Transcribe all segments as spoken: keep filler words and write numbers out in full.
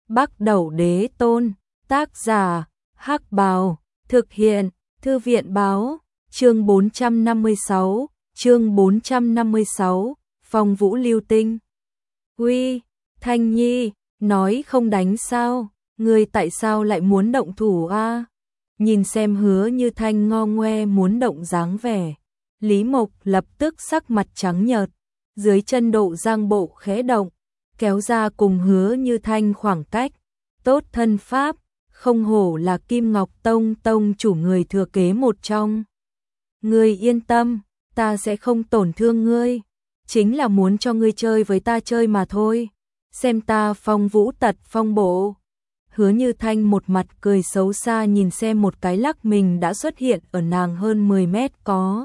Bắc Đẩu Đế Tôn, tác giả, Hắc Bào, thực hiện, Thư viện Báo, chương bốn trăm năm mươi sáu, chương bốn trăm năm mươi sáu, Phong Vũ Lưu Tinh. Uy, Thanh Nhi, nói không đánh sao, ngươi tại sao lại muốn động thủ a? Nhìn xem Hứa Như Thanh ngo ngoe muốn động dáng vẻ, Lý Mộc lập tức sắc mặt trắng nhợt, dưới chân Độ Giang bộ khẽ động, kéo ra cùng Hứa Như Thanh khoảng cách, tốt thân pháp, không hổ là Kim Ngọc Tông tông chủ người thừa kế một trong. Ngươi yên tâm, ta sẽ không tổn thương ngươi, chính là muốn cho ngươi chơi với ta chơi mà thôi, xem ta phong vũ tật phong bộ. Hứa Như Thanh một mặt cười xấu xa nhìn xem một cái lắc mình đã xuất hiện ở nàng hơn mười mét có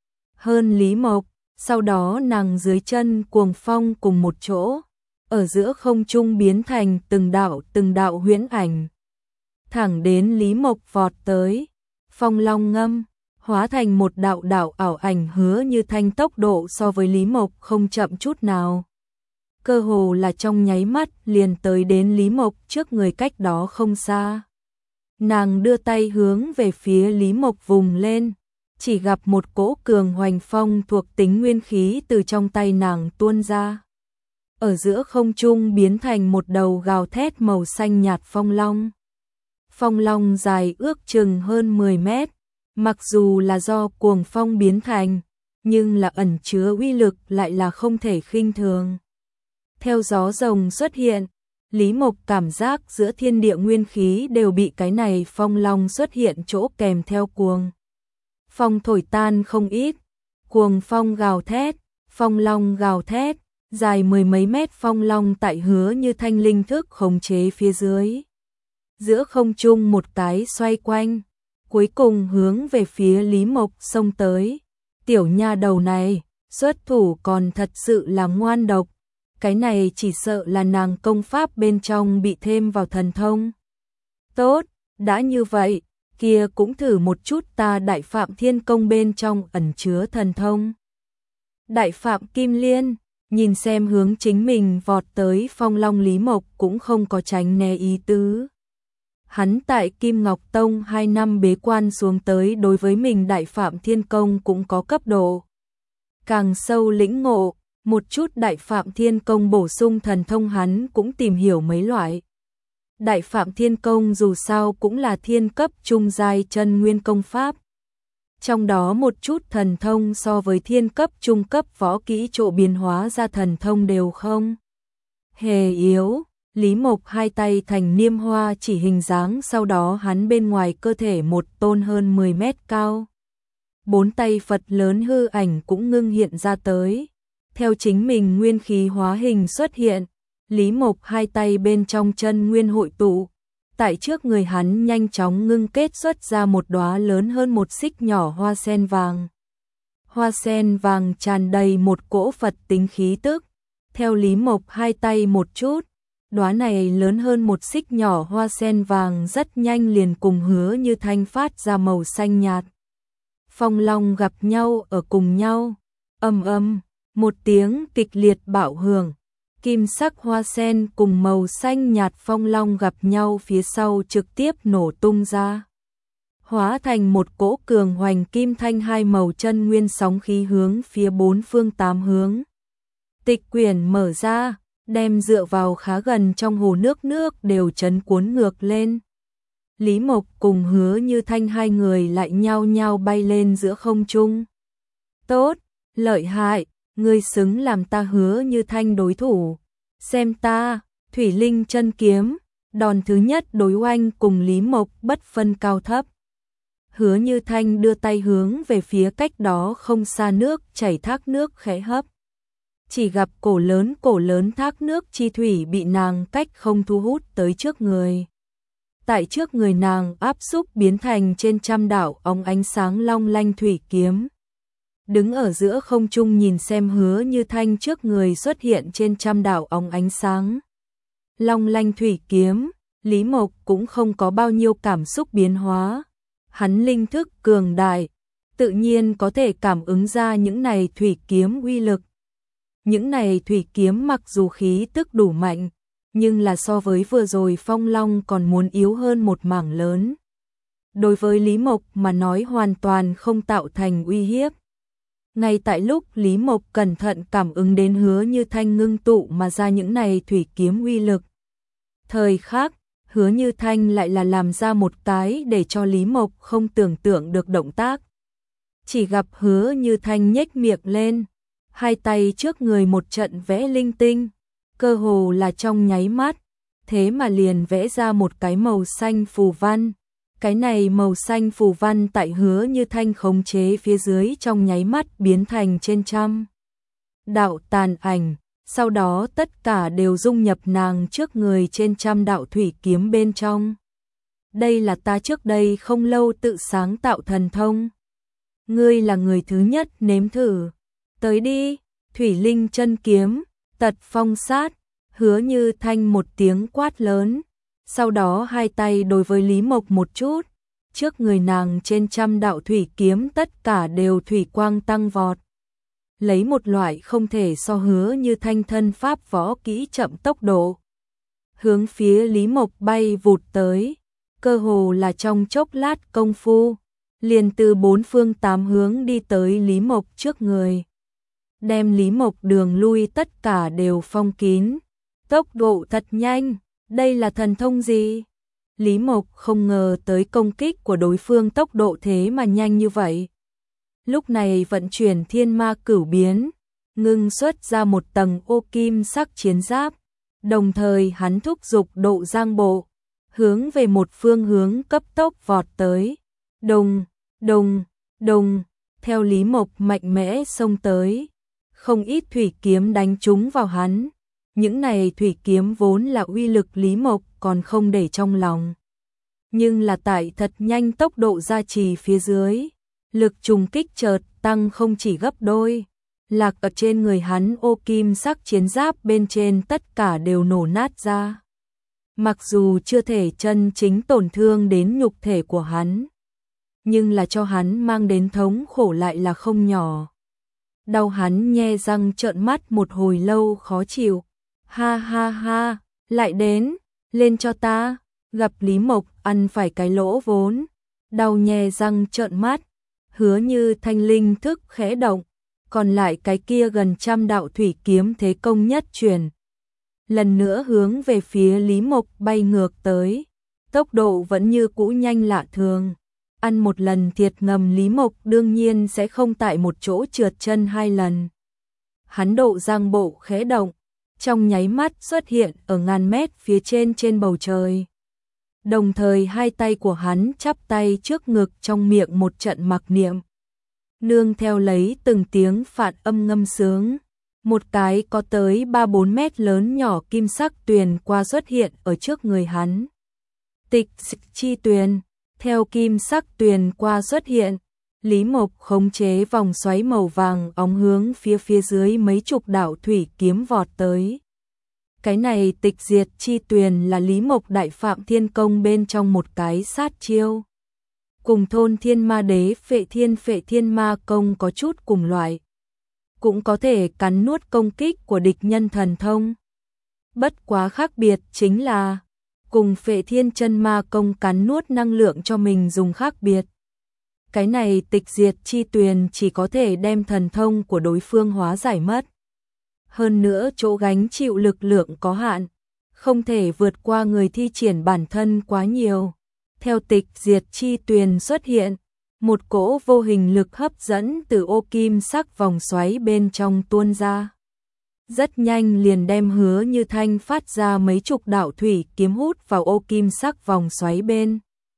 hơn Lý Mộc, sau đó nàng dưới chân cuồng phong cùng một chỗ, ở giữa không trung biến thành từng đạo từng đạo huyễn ảnh. Thẳng đến Lý Mộc vọt tới, phong long ngâm, hóa thành một đạo đạo ảo ảnh. Hứa Như Thanh tốc độ so với Lý Mộc không chậm chút nào. Cơ hồ là trong nháy mắt liền tới đến Lý Mộc trước người cách đó không xa. Nàng đưa tay hướng về phía Lý Mộc vùng lên, chỉ gặp một cỗ cường hoành phong thuộc tính nguyên khí từ trong tay nàng tuôn ra. Ở giữa không trung biến thành một đầu gào thét màu xanh nhạt phong long. Phong long dài ước chừng hơn mười mét, mặc dù là do cuồng phong biến thành, nhưng là ẩn chứa uy lực lại là không thể khinh thường. Theo gió rồng xuất hiện, Lý Mộc cảm giác giữa thiên địa nguyên khí đều bị cái này phong long xuất hiện chỗ kèm theo cuồng phong thổi tan không ít. Cuồng phong gào thét, phong long gào thét, dài mười mấy mét phong long tại Hứa Như Thanh linh thức khống chế phía dưới, giữa không trung một cái xoay quanh, cuối cùng hướng về phía Lý Mộc xông tới. Tiểu nha đầu này, xuất thủ còn thật sự là ngoan độc, cái này chỉ sợ là nàng công pháp bên trong bị thêm vào thần thông. Tốt, đã như vậy, kia cũng thử một chút ta Đại Phạm Thiên Công bên trong ẩn chứa thần thông. Đại Phạm Kim Liên, nhìn xem hướng chính mình vọt tới phong long, Lý Mộc cũng không có tránh né ý tứ. Hắn tại Kim Ngọc Tông hai năm bế quan xuống tới, đối với mình Đại Phạm Thiên Công cũng có cấp độ càng sâu lĩnh ngộ, một chút Đại Phạm Thiên Công bổ sung thần thông hắn cũng tìm hiểu mấy loại. Đại Phạm Thiên Công dù sao cũng là thiên cấp trung giai chân nguyên công pháp, trong đó một chút thần thông so với thiên cấp trung cấp võ kỹ chỗ biến hóa ra thần thông đều không hề yếu. Lý Mộc hai tay thành niêm hoa chỉ hình dáng, sau đó hắn bên ngoài cơ thể một tôn hơn mười mét cao, bốn tay Phật lớn hư ảnh cũng ngưng hiện ra tới. Theo chính mình nguyên khí hóa hình xuất hiện, Lý Mộc hai tay bên trong chân nguyên hội tụ, tại trước người hắn nhanh chóng ngưng kết xuất ra một đóa lớn hơn một xích nhỏ hoa sen vàng. Hoa sen vàng tràn đầy một cỗ Phật tính khí tức, theo Lý Mộc hai tay một chút, đóa này lớn hơn một xích nhỏ hoa sen vàng rất nhanh liền cùng Hứa Như Thanh phát ra màu xanh nhạt. Phong long gặp nhau ở cùng nhau, ầm ầm, một tiếng kịch liệt bạo hưởng, kim sắc hoa sen cùng màu xanh nhạt phong long gặp nhau phía sau trực tiếp nổ tung ra, hóa thành một cỗ cường hoành kim thanh hai màu chân nguyên sóng khí hướng phía bốn phương tám hướng. Tịch quyển mở ra, đem dựa vào khá gần trong hồ nước nước đều chấn cuốn ngược lên. Lý Mộc cùng Hứa Như Thanh hai người lại nhao nhao bay lên giữa không trung. Tốt, lợi hại, ngươi xứng làm ta Hứa Như Thanh đối thủ. Xem ta, Thủy Linh chân kiếm, đòn thứ nhất đối oanh cùng Lý Mộc bất phân cao thấp. Hứa Như Thanh đưa tay hướng về phía cách đó không xa nước chảy thác nước khẽ hấp. Chỉ gặp cổ lớn cổ lớn thác nước chi thủy bị nàng cách không thu hút tới trước người. Tại trước người nàng áp xúc biến thành trên trăm đạo óng ánh sáng long lanh thủy kiếm. Đứng ở giữa không trung nhìn xem Hứa Như Thanh trước người xuất hiện trên trăm đạo óng ánh sáng long lanh thủy kiếm, Lý Mộc cũng không có bao nhiêu cảm xúc biến hóa. Hắn linh thức cường đại, tự nhiên có thể cảm ứng ra những này thủy kiếm uy lực. Những này thủy kiếm mặc dù khí tức đủ mạnh, nhưng là so với vừa rồi phong long còn muốn yếu hơn một mảng lớn. Đối với Lý Mộc mà nói hoàn toàn không tạo thành uy hiếp. Ngay tại lúc Lý Mộc cẩn thận cảm ứng đến Hứa Như Thanh ngưng tụ mà ra những này thủy kiếm uy lực. Thời khắc, Hứa Như Thanh lại là làm ra một cái để cho Lý Mộc không tưởng tượng được động tác. Chỉ gặp Hứa Như Thanh nhếch miệng lên, hai tay trước người một trận vẽ linh tinh, cơ hồ là trong nháy mắt, thế mà liền vẽ ra một cái màu xanh phù văn. Cái này màu xanh phù văn tại Hứa Như Thanh khống chế phía dưới trong nháy mắt biến thành trên trăm đạo tàn ảnh, sau đó tất cả đều dung nhập nàng trước người trên trăm đạo thủy kiếm bên trong. Đây là ta trước đây không lâu tự sáng tạo thần thông. Ngươi là người thứ nhất nếm thử. Tới đi, Thủy Linh chân kiếm, tật phong sát, Hứa Như Thanh một tiếng quát lớn. Sau đó hai tay đối với Lý Mộc một chút, trước người nàng trên trăm đạo thủy kiếm tất cả đều thủy quang tăng vọt. Lấy một loại không thể so Hứa Như Thanh thân pháp võ kỹ chậm tốc độ. Hướng phía Lý Mộc bay vụt tới, cơ hồ là trong chốc lát công phu, liền từ bốn phương tám hướng đi tới Lý Mộc trước người. Đem Lý Mộc đường lui tất cả đều phong kín, tốc độ thật nhanh. Đây là thần thông gì? Lý Mộc không ngờ tới công kích của đối phương tốc độ thế mà nhanh như vậy. Lúc này vận chuyển thiên ma cửu biến, ngưng xuất ra một tầng ô kim sắc chiến giáp, đồng thời hắn thúc dục độ giang bộ, hướng về một phương hướng cấp tốc vọt tới. Đùng, đùng, đùng, theo Lý Mộc mạnh mẽ xông tới, không ít thủy kiếm đánh trúng vào hắn. Những này thủy kiếm vốn là uy lực Lý Mộc còn không để trong lòng. Nhưng là tại thật nhanh tốc độ gia trì phía dưới, lực trùng kích chợt tăng không chỉ gấp đôi. Lạc ở trên người hắn ô kim sắc chiến giáp bên trên tất cả đều nổ nát ra. Mặc dù chưa thể chân chính tổn thương đến nhục thể của hắn, nhưng là cho hắn mang đến thống khổ lại là không nhỏ. Đau hắn nhe răng trợn mắt một hồi lâu khó chịu. Ha ha ha, lại đến, lên cho ta. Gặp Lý Mộc ăn phải cái lỗ vốn, đau nhe răng trợn mắt, Hứa Như Thanh linh thức khẽ động, còn lại cái kia gần trăm đạo thủy kiếm thế công nhất chuyển. Lần nữa hướng về phía Lý Mộc bay ngược tới, tốc độ vẫn như cũ nhanh lạ thường. Ăn một lần thiệt ngầm Lý Mộc đương nhiên sẽ không tại một chỗ trượt chân hai lần. Hắn độ giang bộ khẽ động, trong nháy mắt xuất hiện ở ngàn mét phía trên trên bầu trời. Đồng thời hai tay của hắn chắp tay trước ngực trong miệng một trận mặc niệm. Nương theo lấy từng tiếng phạn âm ngâm sướng, một cái có tới ba bốn mét lớn nhỏ kim sắc tuyền qua xuất hiện ở trước người hắn. Tịch chi tuyền, theo kim sắc tuyền qua xuất hiện, Lý Mộc khống chế vòng xoáy màu vàng óng hướng phía phía dưới mấy chục đạo thủy kiếm vọt tới. Cái này tịch diệt chi tuyền là Lý Mộc đại phạm thiên công bên trong một cái sát chiêu. Cùng thôn thiên ma đế phệ thiên phệ thiên ma công có chút cùng loại. Cũng có thể cắn nuốt công kích của địch nhân thần thông. Bất quá khác biệt chính là, cùng phệ thiên chân ma công cắn nuốt năng lượng cho mình dùng khác biệt. Cái này tịch diệt chi tuyền chỉ có thể đem thần thông của đối phương hóa giải mất. Hơn nữa chỗ gánh chịu lực lượng có hạn, không thể vượt qua người thi triển bản thân quá nhiều. Theo tịch diệt chi tuyền xuất hiện, một cỗ vô hình lực hấp dẫn từ ô kim sắc vòng xoáy bên trong tuôn ra. Rất nhanh liền đem Hứa Như Thanh phát ra mấy chục đạo thủy kiếm hút vào ô kim sắc vòng xoáy bên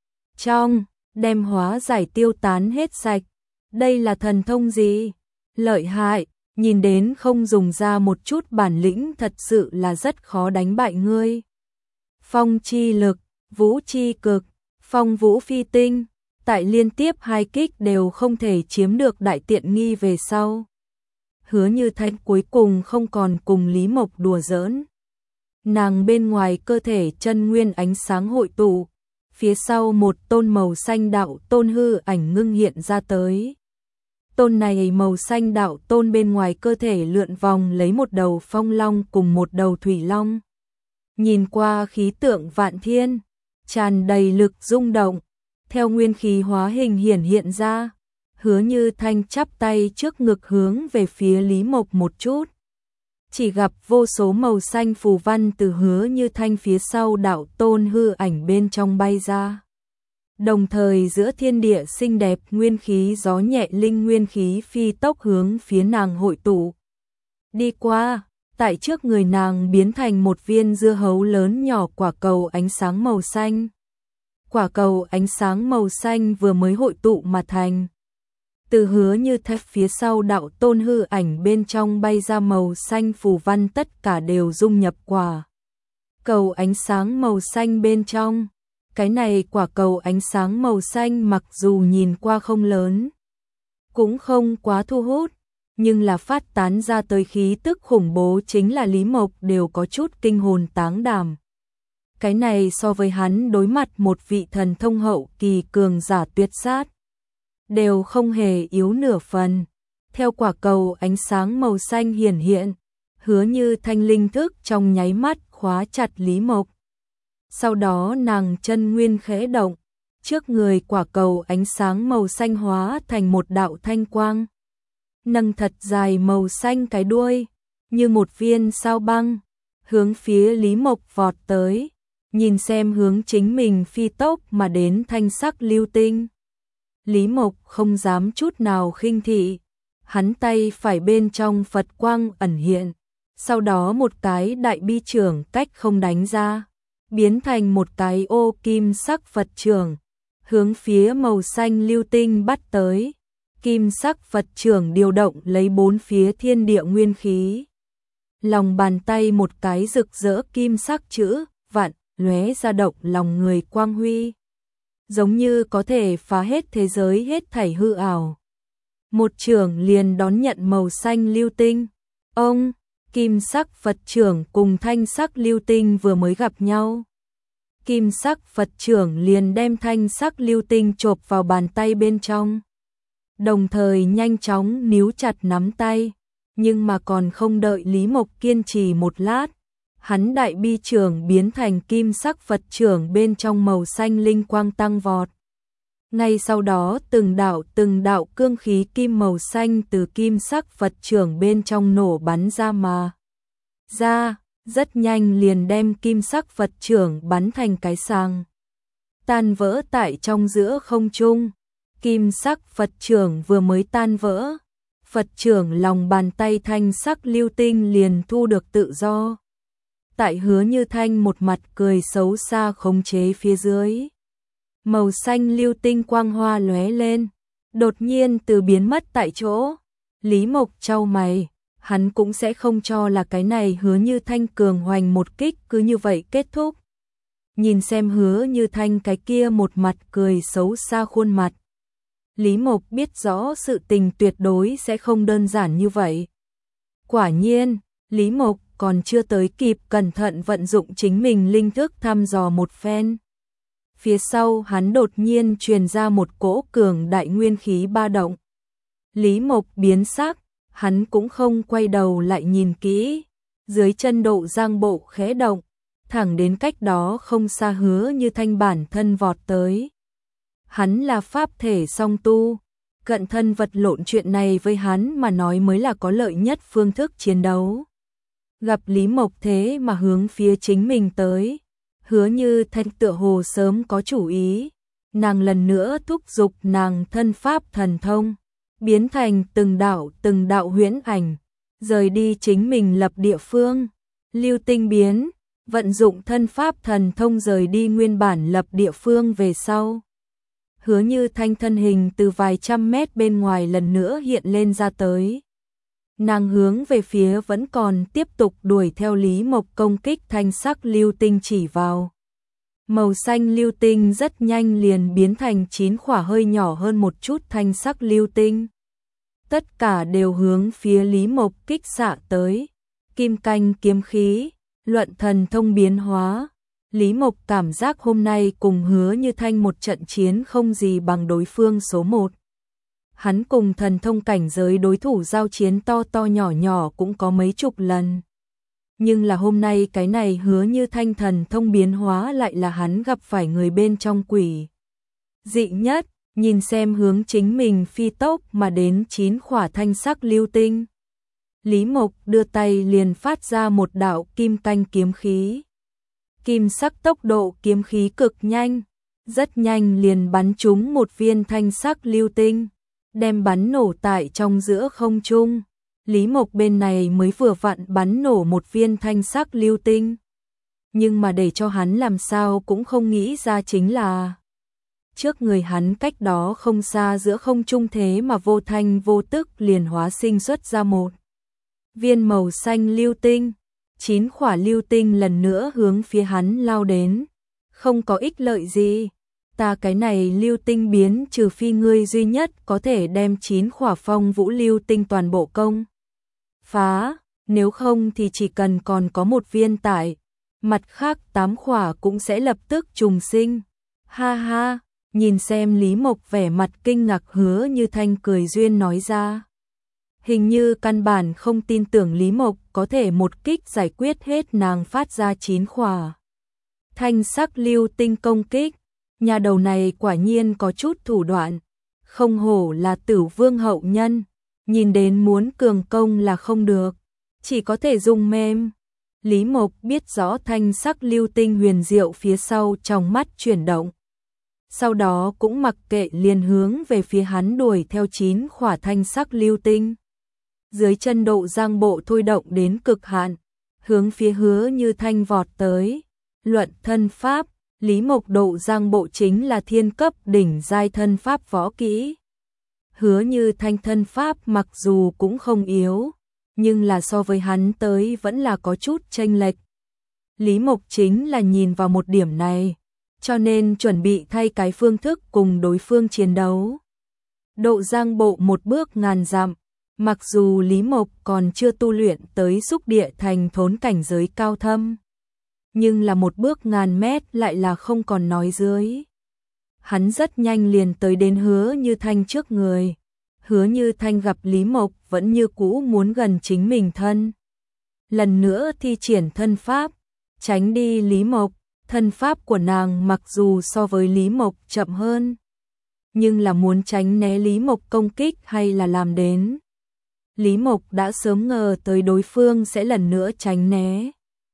trong, đem hóa giải tiêu tán hết sạch. Đây là thần thông gì? Lợi hại, nhìn đến không dùng ra một chút bản lĩnh thật sự là rất khó đánh bại ngươi. Phong chi lực, vũ chi cực, phong vũ phi tinh, tại liên tiếp hai kích đều không thể chiếm được đại tiện nghi về sau. Hứa Như Thanh cuối cùng không còn cùng Lý Mộc đùa giỡn. Nàng bên ngoài cơ thể chân nguyên ánh sáng hội tụ, phía sau một tôn màu xanh đạo tôn hư ảnh ngưng hiện ra tới. Tôn này màu xanh đạo tôn bên ngoài cơ thể lượn vòng lấy một đầu phong long cùng một đầu thủy long. nhìn qua khí tượng vạn thiên, tràn đầy lực rung động, theo nguyên khí hóa hình hiển hiện ra, Hứa Như Thanh chắp tay trước ngực hướng về phía Lý Mộc một chút. Chỉ gặp vô số màu xanh phù văn từ Hứa Như Thanh phía sau đạo tôn hư ảnh bên trong bay ra. Đồng thời giữa thiên địa xinh đẹp nguyên khí gió nhẹ linh nguyên khí phi tốc hướng phía nàng hội tụ. Đi qua, tại trước người nàng biến thành một viên dưa hấu lớn nhỏ quả cầu ánh sáng màu xanh. Quả cầu ánh sáng màu xanh vừa mới hội tụ mà thành. Từ Hứa Như Thanh phía sau đạo tôn hư ảnh bên trong bay ra màu xanh phù văn tất cả đều dung nhập quả cầu ánh sáng màu xanh bên trong. Cái này quả cầu ánh sáng màu xanh mặc dù nhìn qua không lớn, cũng không quá thu hút, nhưng là phát tán ra tới khí tức khủng bố chính là Lý Mộc đều có chút kinh hồn táng đảm. Cái này so với hắn đối mặt một vị thần thông hậu kỳ cường giả tuyệt sát, đều không hề yếu nửa phần. Theo quả cầu ánh sáng màu xanh hiển hiện, Hứa Như Thanh linh thức trong nháy mắt khóa chặt Lý Mộc. Sau đó nàng chân nguyên khẽ động, trước người quả cầu ánh sáng màu xanh hóa thành một đạo thanh quang. Nâng thật dài màu xanh cái đuôi, như một viên sao băng, hướng phía Lý Mộc vọt tới, nhìn xem hướng chính mình phi tốc mà đến thanh sắc lưu tinh. Lý Mộc không dám chút nào khinh thị, hắn tay phải bên trong Phật quang ẩn hiện, sau đó một cái đại bi trưởng cách không đánh ra, biến thành một cái ô kim sắc Phật trưởng, hướng phía màu xanh lưu tinh bắt tới. Kim sắc Phật trưởng điều động lấy bốn phía thiên địa nguyên khí. Lòng bàn tay một cái rực rỡ kim sắc chữ vạn lóe ra động lòng người quang huy, giống như có thể phá hết thế giới hết thảy hư ảo. Một trưởng liền đón nhận màu xanh lưu tinh. Ông, kim sắc Phật trưởng cùng thanh sắc lưu tinh vừa mới gặp nhau. Kim sắc Phật trưởng liền đem thanh sắc lưu tinh chộp vào bàn tay bên trong. Đồng thời nhanh chóng níu chặt nắm tay, nhưng mà còn không đợi Lý Mộc kiên trì một lát, hắn đại bi trưởng biến thành kim sắc Phật trưởng bên trong màu xanh linh quang tăng vọt. Ngay sau đó từng đạo từng đạo cương khí kim màu xanh từ kim sắc Phật trưởng bên trong nổ bắn ra mà ra, rất nhanh liền đem kim sắc Phật trưởng bắn thành cái sàng, tan vỡ tại trong giữa không trung. Kim sắc Phật trưởng vừa mới tan vỡ, Phật trưởng lòng bàn tay thanh sắc lưu tinh liền thu được tự do. Tại Hứa Như Thanh một mặt cười xấu xa khống chế phía dưới, màu xanh lưu tinh quang hoa lóe lên, đột nhiên từ biến mất tại chỗ. Lý Mộc chau mày, hắn cũng sẽ không cho là cái này Hứa Như Thanh cường hoành một kích cứ như vậy kết thúc. Nhìn xem Hứa Như Thanh cái kia một mặt cười xấu xa khuôn mặt, Lý Mộc biết rõ sự tình tuyệt đối sẽ không đơn giản như vậy. Quả nhiên, Lý Mộc còn chưa tới kịp cẩn thận vận dụng chính mình linh thức thăm dò một phen. Phía sau hắn đột nhiên truyền ra một cỗ cường đại nguyên khí ba động. Lý Mộc biến sắc, hắn cũng không quay đầu lại nhìn kỹ, dưới chân độ giang bộ khẽ động, thẳng đến cách đó không xa Hứa Như Thanh bản thân vọt tới. Hắn là pháp thể song tu, cận thân vật lộn chuyện này với hắn mà nói mới là có lợi nhất phương thức chiến đấu. Gặp Lý Mộc thế mà hướng phía chính mình tới, Hứa Như Thanh tựa hồ sớm có chủ ý, nàng lần nữa thúc giục nàng thân pháp thần thông, biến thành từng đạo từng đạo huyễn ảnh, rời đi chính mình lập địa phương. Lưu tinh biến, vận dụng thân pháp thần thông rời đi nguyên bản lập địa phương về sau. Hứa Như Thanh thân hình từ vài trăm mét bên ngoài lần nữa hiện lên ra tới. Nàng hướng về phía vẫn còn tiếp tục đuổi theo Lý Mộc công kích thanh sắc lưu tinh chỉ vào. Màu xanh lưu tinh rất nhanh liền biến thành chín khỏa hơi nhỏ hơn một chút thanh sắc lưu tinh. Tất cả đều hướng phía Lý Mộc kích xạ tới. Kim canh kiếm khí, luận thần thông biến hóa. Lý Mộc cảm giác hôm nay cùng Hứa Như Thanh một trận chiến không gì bằng đối phương số một. Hắn cùng thần thông cảnh giới đối thủ giao chiến to to nhỏ nhỏ cũng có mấy chục lần. Nhưng là hôm nay cái này Hứa Như Thanh thần thông biến hóa lại là hắn gặp phải người bên trong quỷ dị nhất, nhìn xem hướng chính mình phi tốc mà đến chín khỏa thanh sắc lưu tinh. Lý Mộc đưa tay liền phát ra một đạo kim canh kiếm khí. Kim sắc tốc độ kiếm khí cực nhanh, rất nhanh liền bắn trúng một viên thanh sắc lưu tinh, đem bắn nổ tại trong giữa không trung. Lý Mộc bên này mới vừa vặn bắn nổ một viên thanh sắc lưu tinh. Nhưng mà để cho hắn làm sao cũng không nghĩ ra chính là trước người hắn cách đó không xa giữa không trung thế mà vô thanh vô tức liền hóa sinh xuất ra một viên màu xanh lưu tinh. Chín khỏa lưu tinh lần nữa hướng phía hắn lao đến. Không có ích lợi gì. Ta cái này lưu tinh biến trừ phi ngươi duy nhất có thể đem chín khỏa phong vũ lưu tinh toàn bộ công phá, nếu không thì chỉ cần còn có một viên tại, mặt khác tám khỏa cũng sẽ lập tức trùng sinh. Ha ha, nhìn xem Lý Mộc vẻ mặt kinh ngạc, Hứa Như Thanh cười duyên nói ra. Hình như căn bản không tin tưởng Lý Mộc có thể một kích giải quyết hết nàng phát ra chín khỏa thanh sắc lưu tinh công kích. Nhà đầu này quả nhiên có chút thủ đoạn, không hổ là Tử Vương hậu nhân, nhìn đến muốn cường công là không được, chỉ có thể dùng mềm. Lý Mộc biết rõ thanh sắc lưu tinh huyền diệu phía sau, trong mắt chuyển động. Sau đó cũng mặc kệ liền hướng về phía hắn đuổi theo chín khỏa thanh sắc lưu tinh. Dưới chân Độ Giang bộ thôi động đến cực hạn, hướng phía Hứa Như Thanh vọt tới. Luận thân pháp, Lý Mộc Độ Giang bộ chính là thiên cấp đỉnh giai thân pháp võ kỹ. Hứa Như Thanh thân pháp mặc dù cũng không yếu, nhưng là so với hắn tới vẫn là có chút chênh lệch. Lý Mộc chính là nhìn vào một điểm này, cho nên chuẩn bị thay cái phương thức cùng đối phương chiến đấu. Độ Giang bộ một bước ngàn dặm, mặc dù Lý Mộc còn chưa tu luyện tới xúc địa thành thốn cảnh giới cao thâm, nhưng là một bước ngàn mét lại là không còn nói dưới. Hắn rất nhanh liền tới đến Hứa Như Thanh trước người. Hứa Như Thanh gặp Lý Mộc vẫn như cũ muốn gần chính mình thân. Lần nữa thi triển thân pháp, tránh đi Lý Mộc. Thân pháp của nàng mặc dù so với Lý Mộc chậm hơn, nhưng là muốn tránh né Lý Mộc công kích hay là làm đến. Lý Mộc đã sớm ngờ tới đối phương sẽ lần nữa tránh né.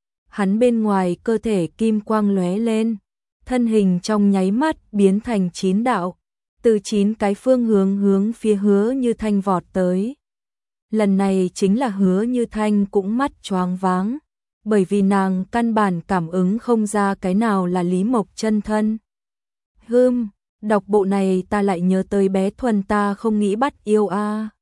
Hắn bên ngoài cơ thể kim quang lóe lên, thân hình trong nháy mắt biến thành chín đạo, từ chín cái phương hướng hướng phía Hứa Như Thanh vọt tới. Lần này chính là Hứa Như Thanh cũng mắt choáng váng, bởi vì nàng căn bản cảm ứng không ra cái nào là Lý Mộc chân thân. Hừm, đọc bộ này ta lại nhớ tới bé Thuần ta không nghĩ bắt yêu a.